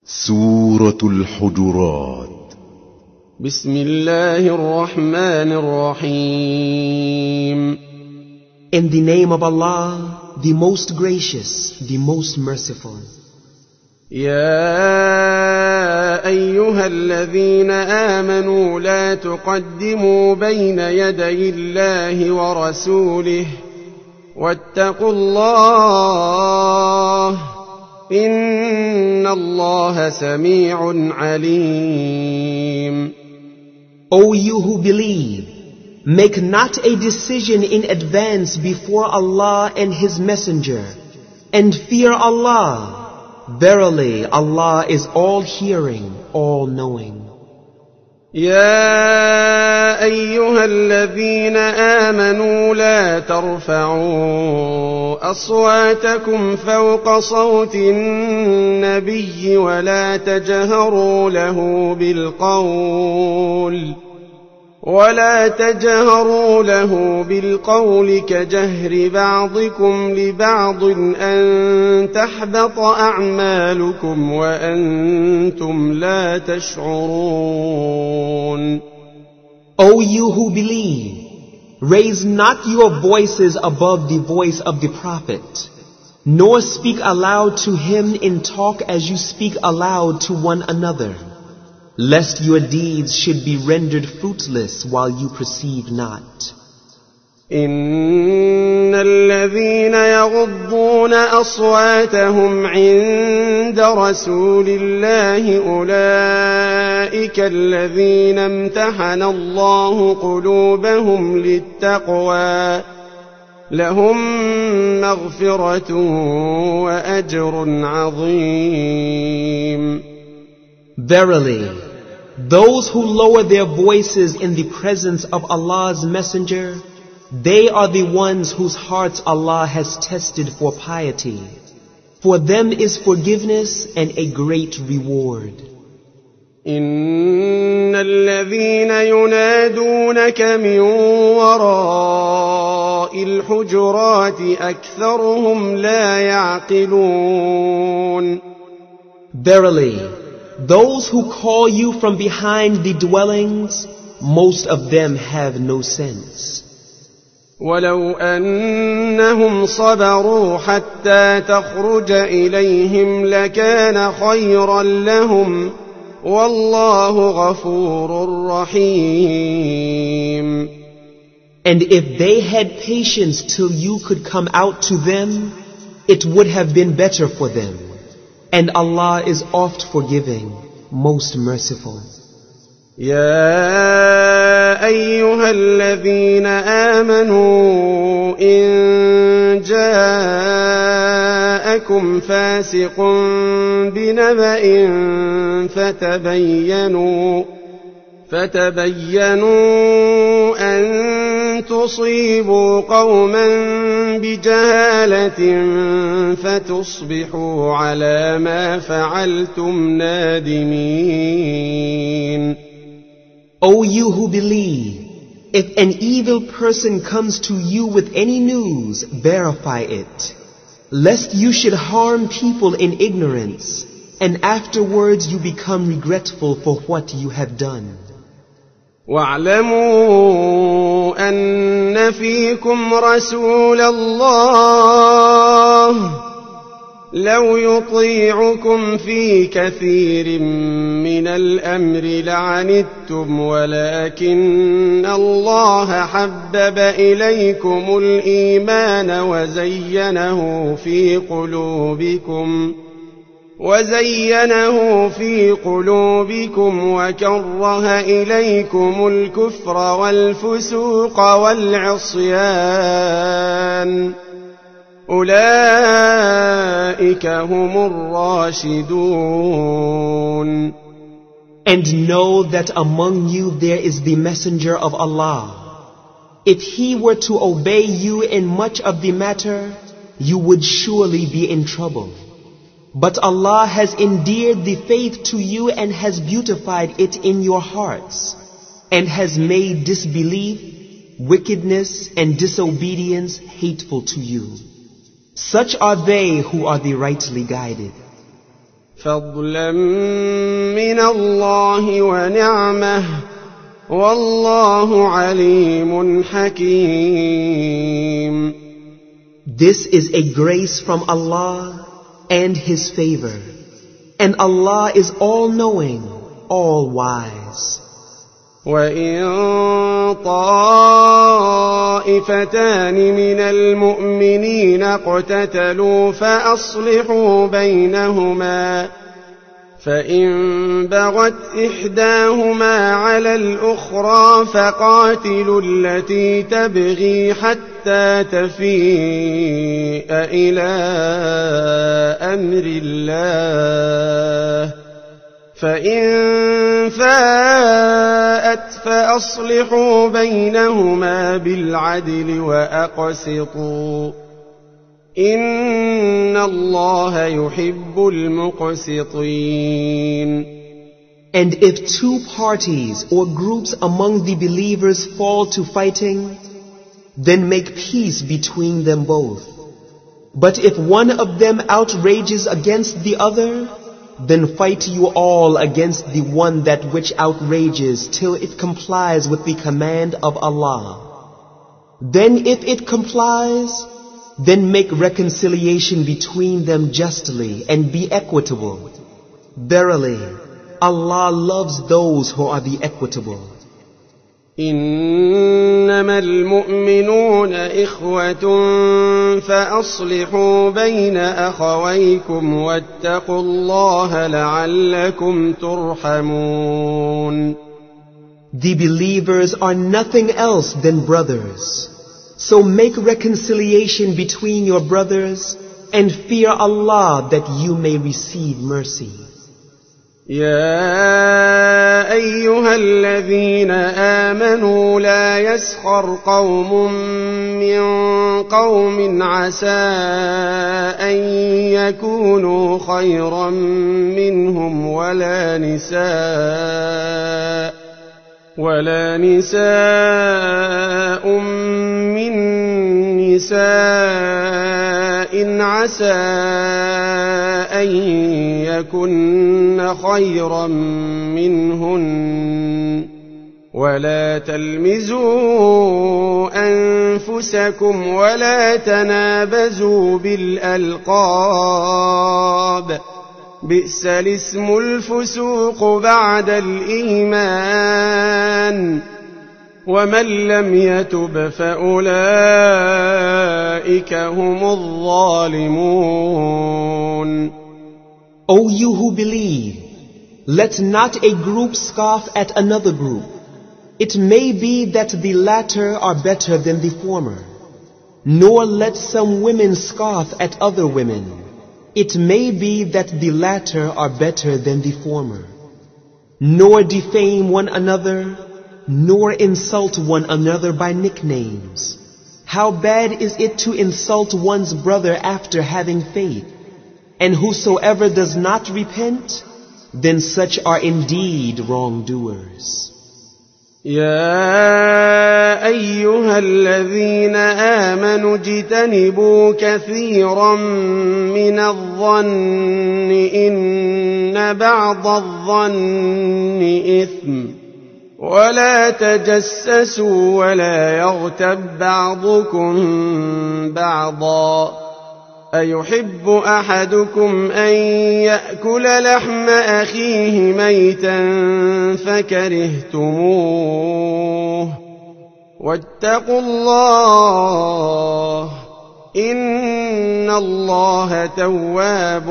سورة الحجرات. بسم الله الرحمن الرحيم. In the name of Allah, the most gracious, the most merciful. يا أيها الذين آمنوا لا تقدموا بين يدي الله ورسوله واتقوا الله إن الله سميع عليم. O you who believe, make not a decision in advance before Allah and His Messenger, and fear Allah. Verily, Allah is all-hearing, all-knowing. يا أيها الذين آمنوا لا ترفعوا أصواتكم فوق صوت النبي ولا تجهروا له بالقول كجهر بعضكم لبعض أن تحبط أعمالكم وأنتم لا تشعرون. O you who believe, raise not your voices above the voice of the Prophet, nor speak aloud to him in talk as you speak aloud to one another, lest your deeds should be rendered fruitless while you perceive not. إن الذين يغضون أصواتهم عند رسول الله أولئك الذين امتحن الله قلوبهم للتقوى لهم مغفرة وأجر عظيم. Verily, those who lower their voices in the presence of Allah's Messenger, they are the ones whose hearts Allah has tested for piety. For them is forgiveness and a great reward. إن الذين ينادونك من وراء الحجرات أكثرهم لا يعقلون. Verily, those who call you from behind the dwellings, most of them have no sense. ولو أنهم صبروا حتى تخرج إليهم لكان خيرا لهم والله غفور رحيم. And if they had patience till you could come out to them, it would have been better for them. And Allah is oft forgiving, most merciful. يا أيها الذين آمنوا إن جاءكم فاسق بنبأ فتبينوا أن تصيبوا قوما بجهالة فتصبحوا على ما فعلتم نادمين. O you who believe, if an evil person comes to you with any news, verify it, lest you should harm people in ignorance, and afterwards you become regretful for what you have done. واعلموا أن فيكم رسول الله لو يطيعكم في كثير من الأمر لعنتم ولكن الله حبب إليكم الإيمان وزينه في قلوبكم وكره إليكم الكفر والفسوق والعصيان أولئك هم الراشدون. And know that among you there is the messenger of Allah. If he were to obey you in much of the matter, you would surely be in trouble. But Allah has endeared the faith to you and has beautified it in your hearts, and has made disbelief, wickedness, and disobedience hateful to you. Such are they who are the rightly guided. فضلا من الله ونعمه والله عليم حكيم. This is a grace from Allah and His favor, and Allah is all-knowing, all-wise. وَإِن طَائِفَتَانِ مِنَ الْمُؤْمِنِينَ اقْتَتَلُوا فَأَصْلِحُوا بَيْنَهُمَا فَإِن بَغَتْ إِحْدَاهُمَا عَلَى الْأُخْرَى فَقَاتِلُوا الَّتِي تَبْغِي حَتَّى تَفِيءَ إِلَى أَمْرِ اللَّهِ فَإِن فَاءَتْ فَأَصْلِحُوا بَيْنَهُمَا بِالْعَدْلِ وَأَقْسِطُوا إِنَّ اللَّهَ يُحِبُّ الْمُقْسِطِينَ. And if two parties or groups among the believers fall to fighting, then make peace between them both. But if one of them outrages against the other, then fight you all against the one that which outrages till it complies with the command of Allah. Then if it complies, then make reconciliation between them justly and be equitable. Verily, Allah loves those who are the equitable. إنما المؤمنون إخوة فأصلحوا بين أخويكم واتقوا الله لعلكم ترحمون. The believers are nothing else than brothers. So make reconciliation between your brothers and fear Allah that you may receive mercy. يا أيها الذين آمنوا لا يسخر قوم من قوم عسى أن يكونوا خيرا منهم ولا نساء من نساء عسى أن يكن خيرا منهن ولا تلمزوا أنفسكم ولا تنابزوا بالألقاب بئس الاسم الفسوق بعد الإيمان ومن لم يتب فأولئك هم الظالمون. O you who believe, let not a group scoff at another group. It may be that the latter are better than the former. Nor let some women scoff at other women. It may be that the latter are better than the former. Nor defame one another, nor insult one another by nicknames. How bad is it to insult one's brother after having faith? And whosoever does not repent, then such are indeed wrongdoers. يا أيها الذين آمنوا اجتنبوا كثيرا من الظن إن بعض الظن إثم ولا تجسسوا ولا يغتب بعضكم بعضا أيحب أحدكم أن يأكل لحم أخيه ميتا فكرهتموه واتقوا الله إن الله تواب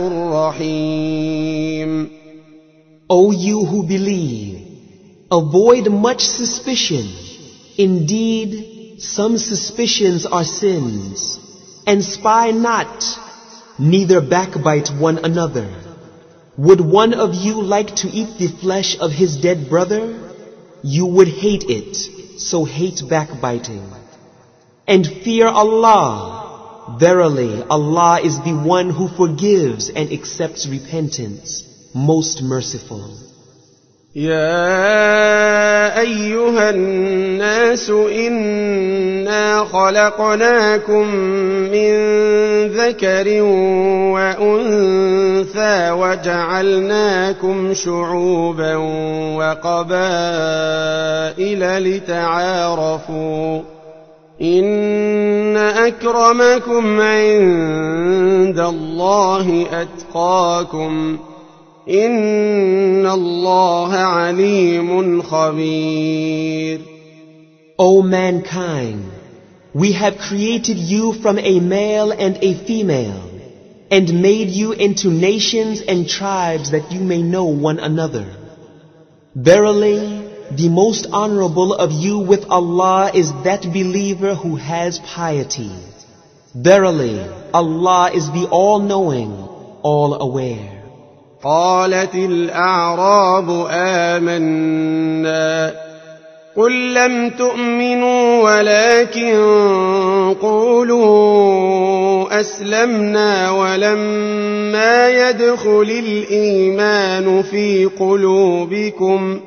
رحيم. O you who believe, avoid much suspicion. Indeed, some suspicions are sins. And spy not, neither backbite one another. Would one of you like to eat the flesh of his dead brother? You would hate it, so hate backbiting. And fear Allah. Verily, Allah is the one who forgives and accepts repentance, most merciful. يا أيها الناس إنا خلقناكم من ذكر وأنثى وجعلناكم شعوبا وقبائل لتعارفوا إن أكرمكم عند الله أتقاكم إن الله عليم خبير. O mankind, we have created you from a male and a female, and made you into nations and tribes that you may know one another. Verily, the most honorable of you with Allah is that believer who has piety. Verily, Allah is the all-knowing, all-aware. قالت الأعراب آمنا قل لم تؤمنوا ولكن قولوا أسلمنا ولما يدخل الإيمان في قلوبكم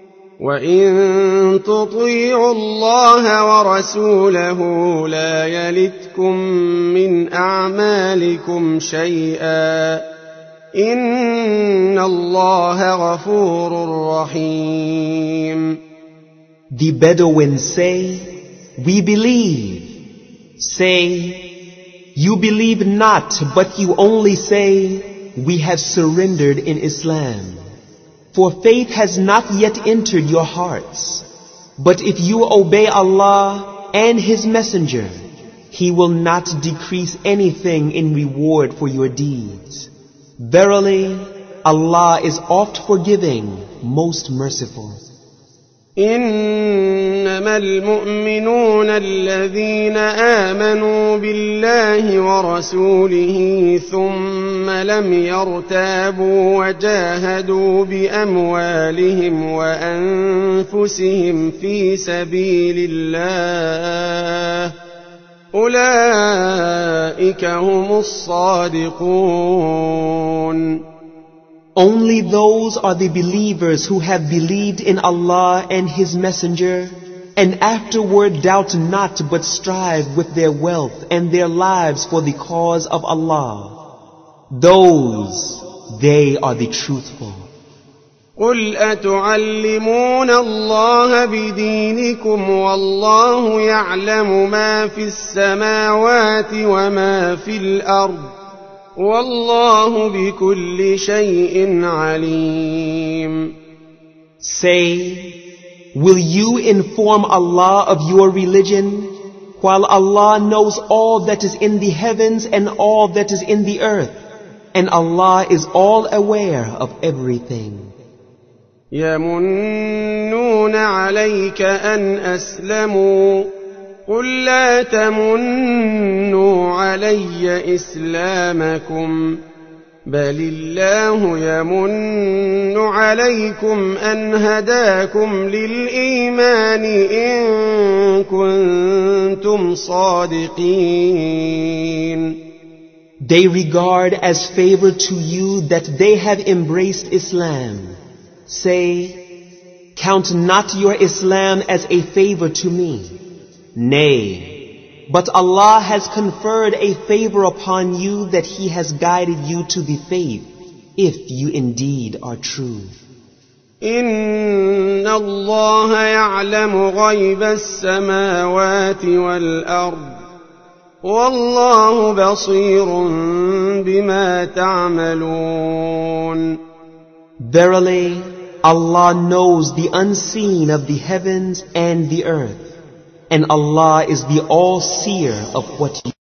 وإن تطيعوا الله ورسوله لا يلتكم من أعمالكم شيئا إن الله غفور رحيم. The Bedouins say, we believe. Say, you believe not, but you only say, we have surrendered in Islam. For faith has not yet entered your hearts. But if you obey Allah and His Messenger, He will not decrease anything in reward for your deeds. Verily, Allah is oft forgiving, most merciful. إنما المؤمنون الذين آمنوا بالله ورسوله ثم لم يرتابوا وجاهدوا بأموالهم وأنفسهم في سبيل الله أولئك هم الصادقون. Only those are the believers who have believed in Allah and His Messenger, and afterward doubt not but strive with their wealth and their lives for the cause of Allah. Those, they are the truthful. قل أتعلمون الله بدينكم والله يعلم ما في السماوات وما في الأرض والله بكل شيء عليم. Say, will you inform Allah of your religion, while Allah knows all that is in the heavens and all that is in the earth, and Allah is all aware of everything. يمنون عليك أن أسلموا قل لا تمنوا علي إسلامكم بل الله يمن عليكم أن هداكم للإيمان إن كنتم صادقين. They regard as favor to you that they have embraced Islam. Say, count not your Islam as a favor to me. Nay, but Allah has conferred a favor upon you that He has guided you to the faith, if you indeed are true. إن الله يعلم غيب السماوات والأرض والله بصير بما تعملون. Verily, Allah knows the unseen of the heavens and the earth, and Allah is the all-seer of what you